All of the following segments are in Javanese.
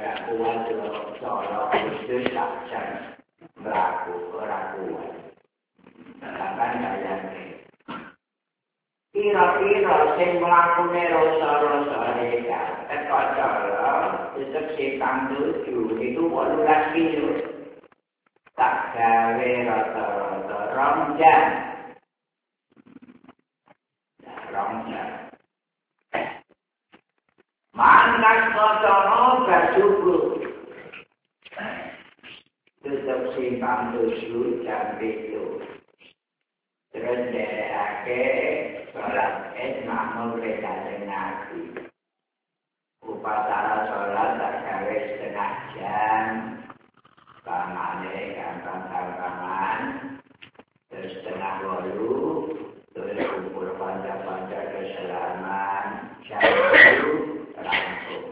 kuat cara khusus saja ora kuat. Bahkan kayane kira-kira sing mlakune rasa-rasa deka teko cara tetep simpang 7 itu 18 kilo. Tak gawe rata-rata 2 jam. Manas kotono bersyukur. Tetap simpang 7 jam itu. Terus dereke sholat makmum rekane Nabi. Upacara sholat tak gawe setengah jam. Pamane gampang-gampangan. Terus setengah 8. Terus kumpul panca-panca keselaman. Jam 7 langsung.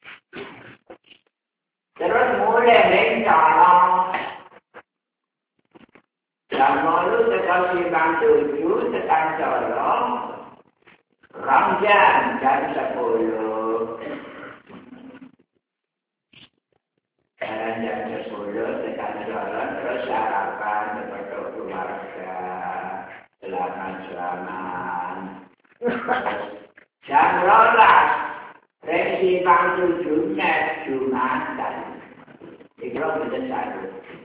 Terus mulai rencana. Jam 8 tekan simpang 7 tekan colong. 2 jam 10. Sekarang jam 10 tekan colong terus sarapan kepada keluarga. Selamat. Jam 12 simpang 7 Jumatan. Itu betul satu.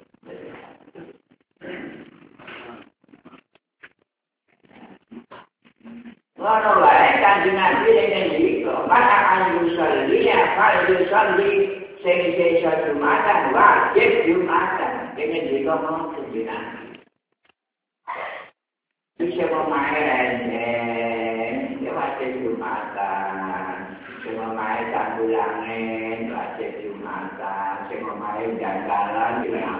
Ngono wae Kanjeng Nabi ning iki, maka anjur salli sing iso Jumatan wajib Jumatan. Ning iki ngomong Kanjeng bisa memainkan, dia wajib Jumatan. Semua main tanggulangin, wajib Jumatan. Semua main janggalan,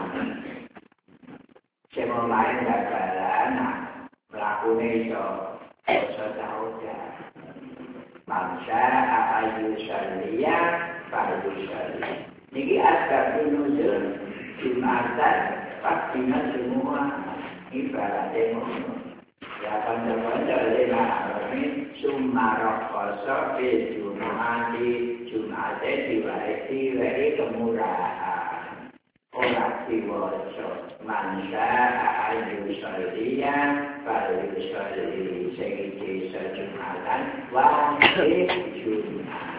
semua main janggalan, melakukan itu. Saudara, bangsa ayu salia, baru salia. Niki asbab nuzul Jumatan, pastinya semua ibaratnya. Ya pada lima hari Sumarok kosok di Jumate diwai kemurahan orang diwajib mansa ayu salia baru salia segi sejumatan wajib Jumat.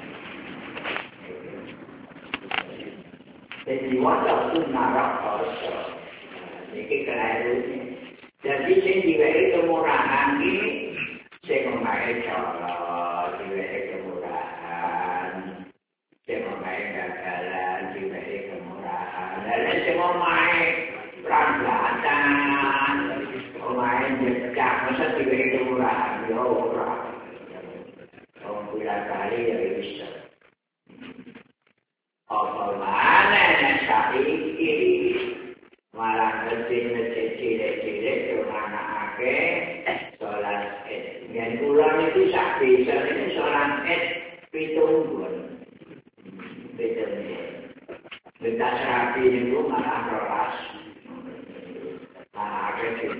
Jadi wajib Sumarok kosok ini kelahirannya. Jadi sing diwehi kemurahan iki sing omahe cara diwehi kemurahan, sing omahe gagalan diwehi kemurahan, lan sing omahe pranjatan, omahe jejak mesti diwehi kemurahan yo ora. Bulan kali ya bisa. Apa mana yang saiki malah masjid-masjid cilik-cilik anak sholat id. Yang pulang itu sak bisa ini sholat id pitunggun. Kita serapi itu malah rolas. Malah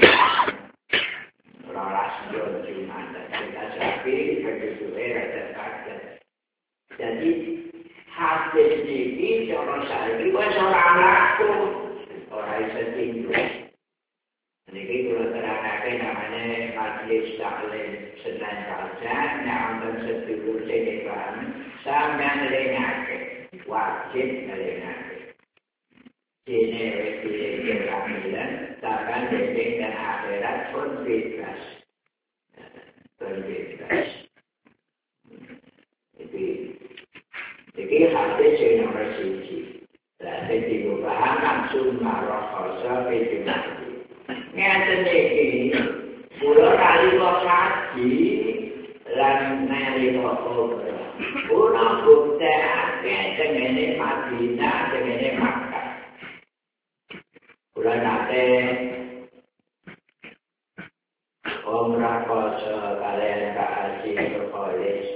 rolas Jumat. Kita serapi begitu rada-rada. Jadi hadis ini cara saya itu orang laku. Orang bisa tinggal. Ini kalau terangkan namanya Majelis Taklim Senin Fajar, yang untuk sedulur sedepan, sampai ngelengake, wajib ngelengake. Ini pilih kehamilan, takkan dendeng dan akhirat pun bebas. Berbebas. Jadi hadis yang nomor 1. Jadi diubah langsung marah khasa Jumat. Ngeten iki, kula kali kok kaji lan nalika obro. Kula buktekake tengene Madinah, tengene Makkah. Kula nate umrah khasa kalian kaji college.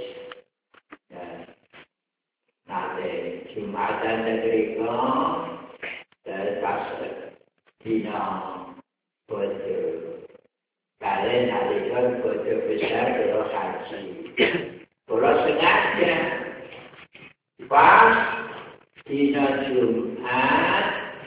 Nate Jumatan teriko pas dina bodo. Kalian nalika bodo besar kalau haji. Kalau sengaja pas dina Jumat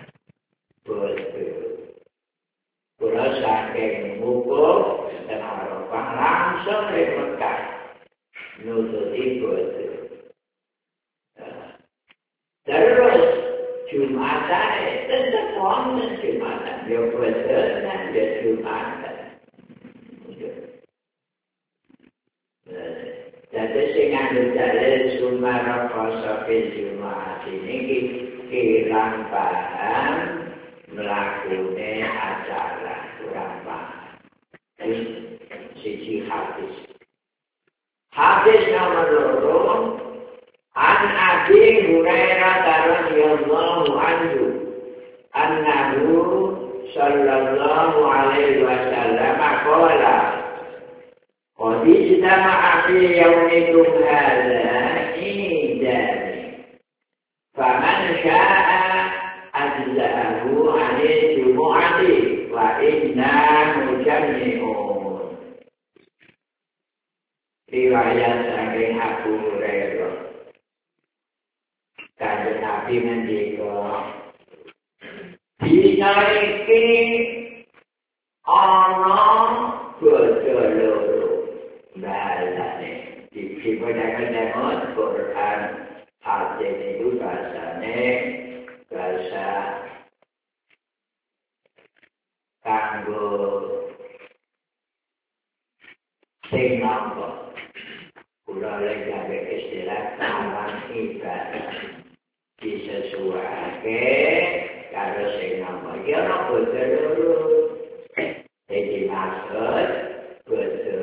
betul. Kula saking wukuf dan Arafah langsung ke Mekah nututi betul. Terus Jumatan tetap wonten Jumatan, ya betul dan ya Jumatan. Jadi sing nganggo dalil sumara poso Jumat ini kirang paham mlakune acara kurang paham. Siji hadis. Hadis nomor 2 An Abi Hurairah radhiyallahu anhu annahu sallallahu alaihi wasallam qala qad ijtama'a fi yawmikum hadha idani faman syaa'a ajza'ahu 'anil jumu'ati wa inna mujammi'un. Riwayat saking Abu Hurairah. Kanjeng Nabi ngendika dina iki ana bodho loro balane dipun-pun Quran hadis itu bahasane bahasa kanggo sing nampa kula lek gawe istilah awan ibadah disesuaiake karo sing nama ya ora bodho iki maksud bodho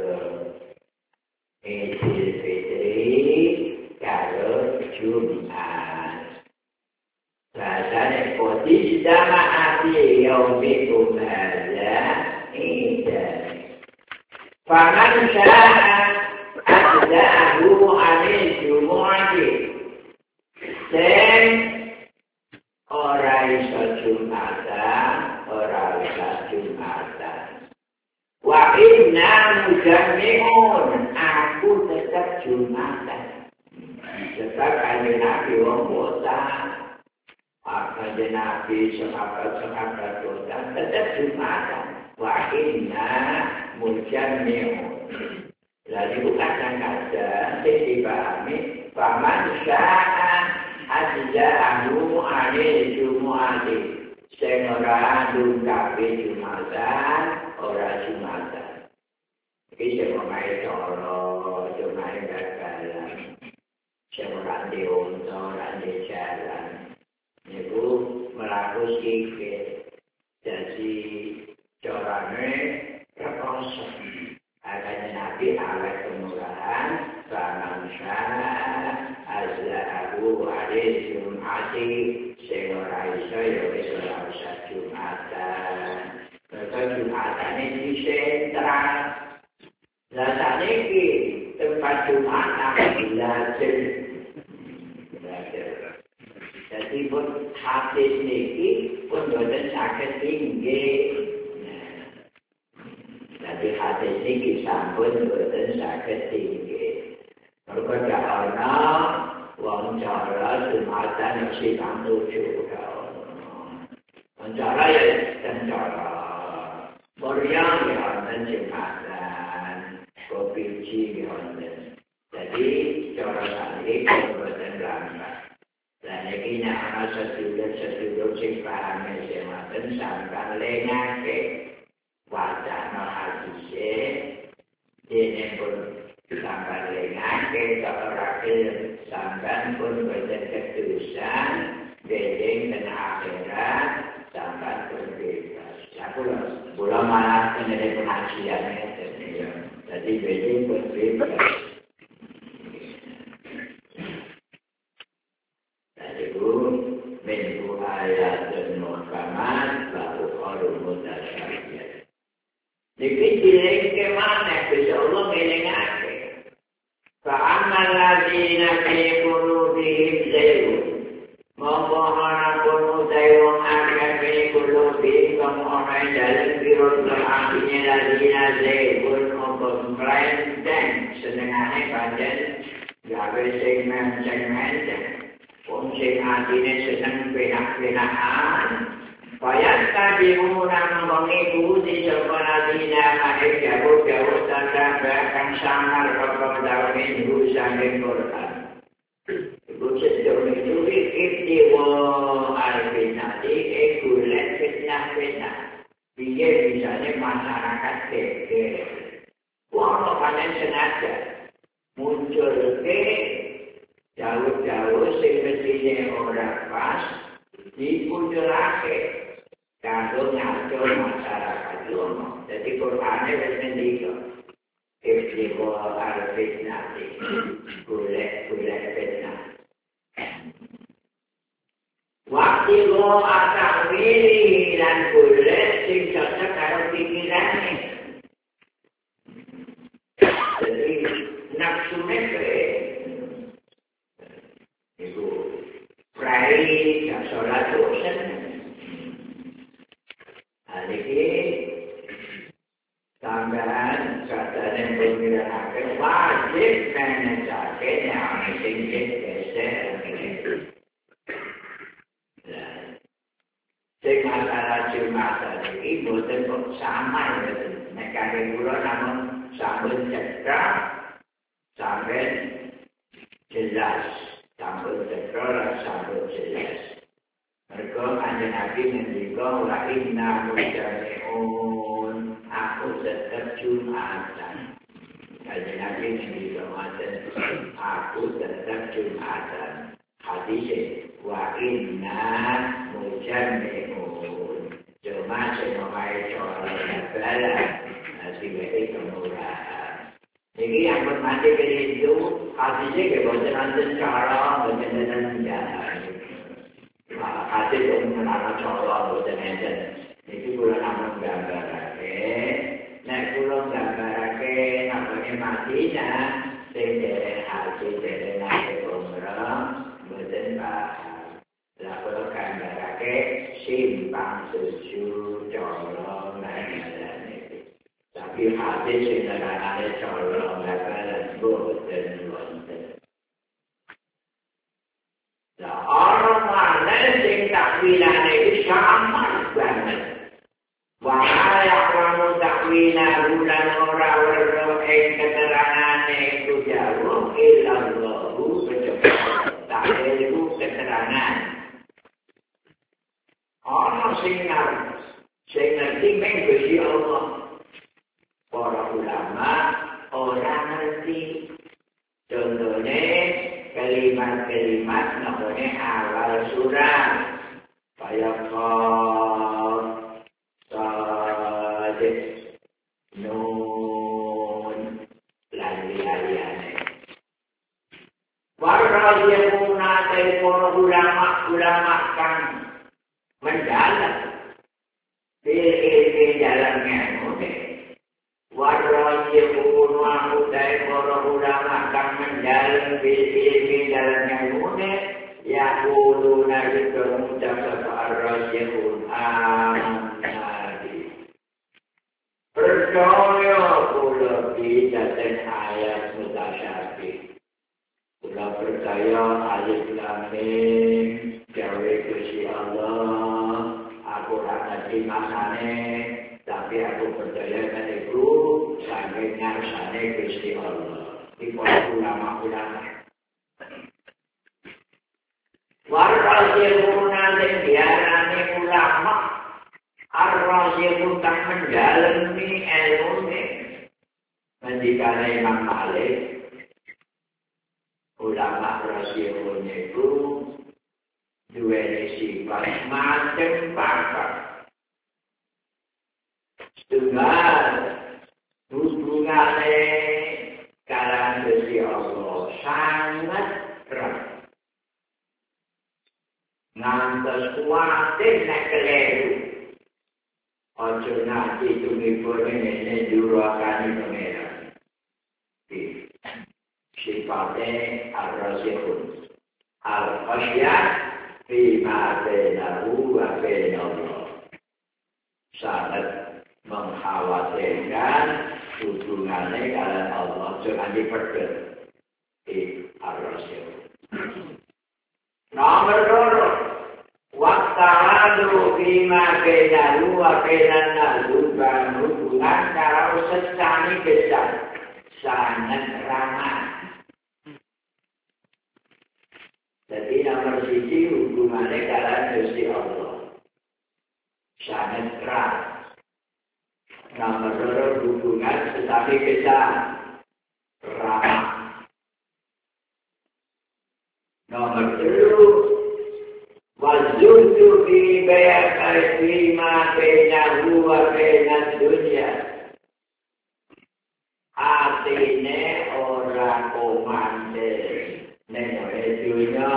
Idul Fitri karo Jumat bahasane kodi jamaati yaumikum hadza idan faman syaa'a ajza'ahu 'anil jumu'ati. Dan ora iso Jumatan, ora iso Jumatan. Wa inna mujammi'un, aku tetap Jumatan. Sebab kanjeng Nabi wong bosan. Kanjeng Nabi sahabat bosan, tetap Jumatan. Wa inna mujammi'un. Lalu bukan kadang-kadang dipahami paman syaa'a ajza'ahu 'anil jumu'ati. Sing ora ndungkapi Jumatan, ora Jumatan. Iki sing omahe cara, omahe bal-balan. Sing ora diunta, ora jalan. Niku mlaku sikil. Jadi carane keposo. Adanya Nabi awet kemurahan Faman syaa'a ajza'ahu 'anil jumu'ati. Sing ora iso ya wis ora usah Jumatan. Mergo Jumatan iki sentral. Lah sakniki tempat Jumatan belajar. Jadi pun hadis niki pun boten saged inggih. Jadi hadis ini sampun boten saged tinggi. Mergo ana wong cara Jumatan mesti tujuh tahun. Wong cara ya cara. Moriang ya ana Jumatan, kopi uji ya ana. Jadi cara sakniki boten lambat. Dan iki nek ana sedulur sing paham sing ngoten sampeyan lengake wacana hadise dene pun sampai lengake keorake sampai pun boten ketusan bedeng dan akhirat sampai pun bebas. Kula malah penere pengajian jadi bedeng pun bebas. Jadi minggu ayat dan muhkamat lalu orang mutasyabih. Dipikir ke mana bisa Allah melengake. Fa'amal ladzina fi qulubihim zaygun. Mohon pun dayung akan fi qulubihim orang dalam birut akhirnya ladzina zaygun mohon melenceng senengane panjen gawe segmen-segmen. Wong sing atine seneng penak-penakan Bayat tadi mengurang mengiku di sekolah dina mahir jauh-jauh tanda bahkan samar kepada minggu sambil Quran. Ibu sejauh itu iktiwa al-fitnati ekulet fitnah-fitnah. Biar misalnya masyarakat geger. Walau panen sengaja muncul ke jauh-jauh sebetulnya orang pas dipunculake. Kalau ngaco masyarakat lono, jadi Qurannya bersendiri. Istiqo al-fitnati, golek fitnah. Waktu lo akan milih dan golek sing cocok karo pikirannya. Jadi nafsu nefre itu prai dan sholat dosen. Hari ini tambahan katanya pemilihan wajib menecakkan yang tinggi geser. Sing masalah Jumatan ini bukan sama negara kula namun sampun cekak sampai jelas sampun cekak sampun jelas. Mereka kanjeng Nabi ngendika wa inna mujami'un aku tetap Jumatan. Kanjeng Nabi ngendika ngoten aku tetap Jumatan. Hadis wa inna mujami'un. Cuma sing omahe cara bala sing kemurahan. Jadi yang bermati itu hadisnya kebocoran nanti cara benar-benar jalan. Hadis yang mengenal cara benar-benar itu kula namun gambarake. Nek kula gambarake namanya matinya sing dereng hadis dereng nate umrah boten paham. Lah kula gambarake simpang susu cara nane. Tapi hadis sing nerangane cara nane boten wonten. Lah orang mana sing takwilane iki sama banget. Wa ya'lamu ta'wilahu lan ora weruh ing keterangane iku jauh illallahu kecuali ta'wilu keterangan. Ana sing ngerti mung Gusti Allah. Para ulama orang ngerti. Contohnya kalimat-kalimat namanya awal surah. Kayak Sadis, Nun, lali-laliannya. Warahiyahuna dari para ulama kan menjalan. Di jalannya. Warahiyahuna dari para ulama kan menjalan di jalannya. Ya uluna itu mengucapkan ar-rasyihun amanadi. Percaya kula bidaten ayat mutasyabih. Kula percaya alif lam mim gawe Gusti Allah. Aku ora ngerti maknane, tapi aku percaya itu sampai ngarsane Gusti Allah. Iki ulama-ulama. Warahiyahuna dan diarani ulama ar-rasyihun kang menjalani ilmune mendikane Imam Malik ulama rasyihun itu duweni sifat macem papat setunggal hubungane kalian Gusti Allah sangat erat. Ngantos kuatir nek keliru. Ojo nanti tumipun ini jurakan pengeran. Sifatnya ar-rasyihun. Al-khasyah bima bainahu wa bain Allah. Sangat mengkhawatirkan hubungannya dengan Allah. Jangan diperdet. Ar-rasyihun. Nomor 2, wakta'adu bima benalu wa benalu hubungan kalau sesani besar sangat ramah. Jadi nomor 1 hubungannya kalian Gusti Allah sangat erat. Nomor 2 hubungan sesami besar ramah. Nomor 3, wazudu fi bayati ma bainahu wa bainad dunya. Artine ora komande ning dunya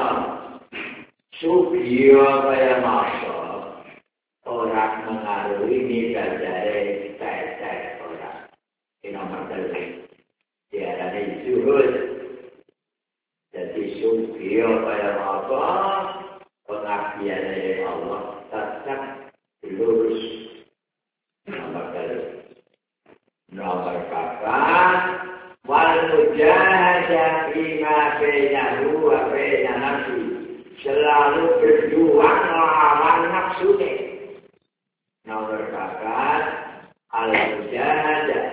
supaya kaya masa ora mengaruhi nibadare tek ora. Ini nomor 3. Diarani zuhud. Jadi supaya kaya apa pengabdian dari Allah tetap lurus. Nomor 3. Nomor 4, wal mujahadah bima bainahu wa bainan nafsi. Selalu berjuang melawan nafsu. Nomor 4, al mujahadah.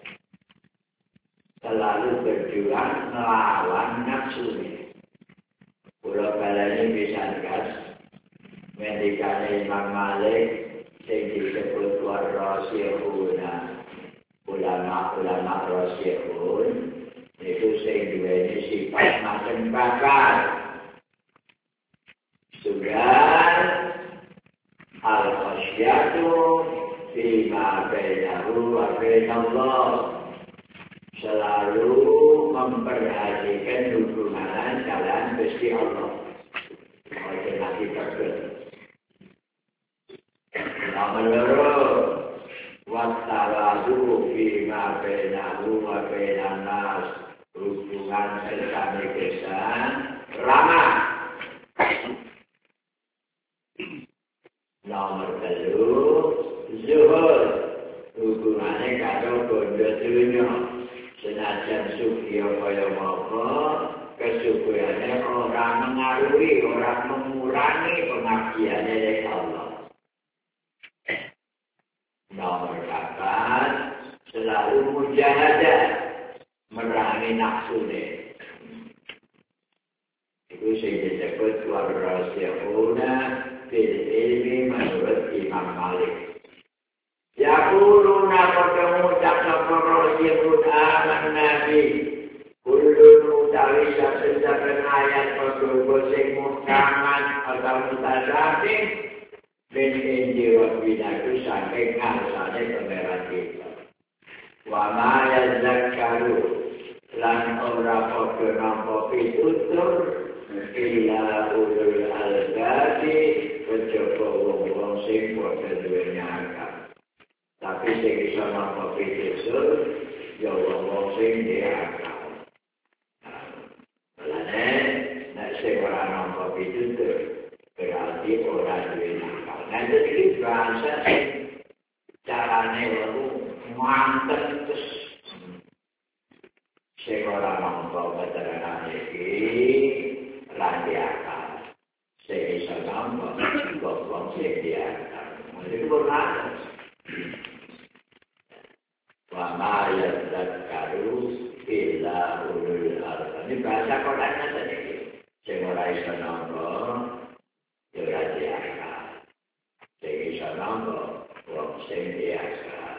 Selalu berjuang melawan nafsu. Pulau balanya bisa gas. Mendikane Imam Malik yang disebut warasihuna. Ulama-ulama rasihun itu sing duweni sifat macam bakar. Sudah al-khasyatu bima bainahu wa bainallah. Selalu memperhatikan hubungan kalian Gusti Allah. Oke, nanti terus. Nomor 2, wattawadu fima bainahu wa bainan nas. Hubungan sesami kesan ramah. Nomor 3, zuhud. Hubungannya karo bondo dunya. Senajan sufiya kaya apa, kesukurannya orang mengaruhi, orang mengurangi pengabdiannya dari Allah. Nomor 4, selalu mujahadah, merangi nafsu. Itu yang disebut warasihuna fil ilmi menurut Imam Malik. Yaquluna qadamu taqabbara sirrun amanna bi kullu utawi saben ayat padha sing muhkaman atau mutasyabih ben inji rabbina ku saking ngarsane pangeran kita. Wa ma yazakkaru lan ora padha nampa pitutur illa ulul albab kejaba wong sing padha duwe akal. Tapi sing iso nampa pitutur ya wong sing duwe akal. Lane nek sing ora nampa pitutur berarti ora duwe akal. Nanti iki bahasa carane wae mantep terus. Sing ora nampa keterangan iki lan duwe akal. Sing iso nampa wong sing duwe akal. Itu benar. Wa ma yadzakkaru illa ulul albab. Ini bahasa Qurannya tadi. Sing ora iso nampa ya ora diakal. Sing iso nampa wong sing diakal.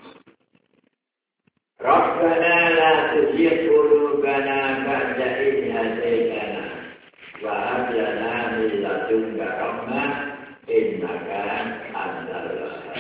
Rabbana la tuzigh qulubana ba'da idh hadaytana wa hab lana min ladunka rahmah innaka antal wahhab.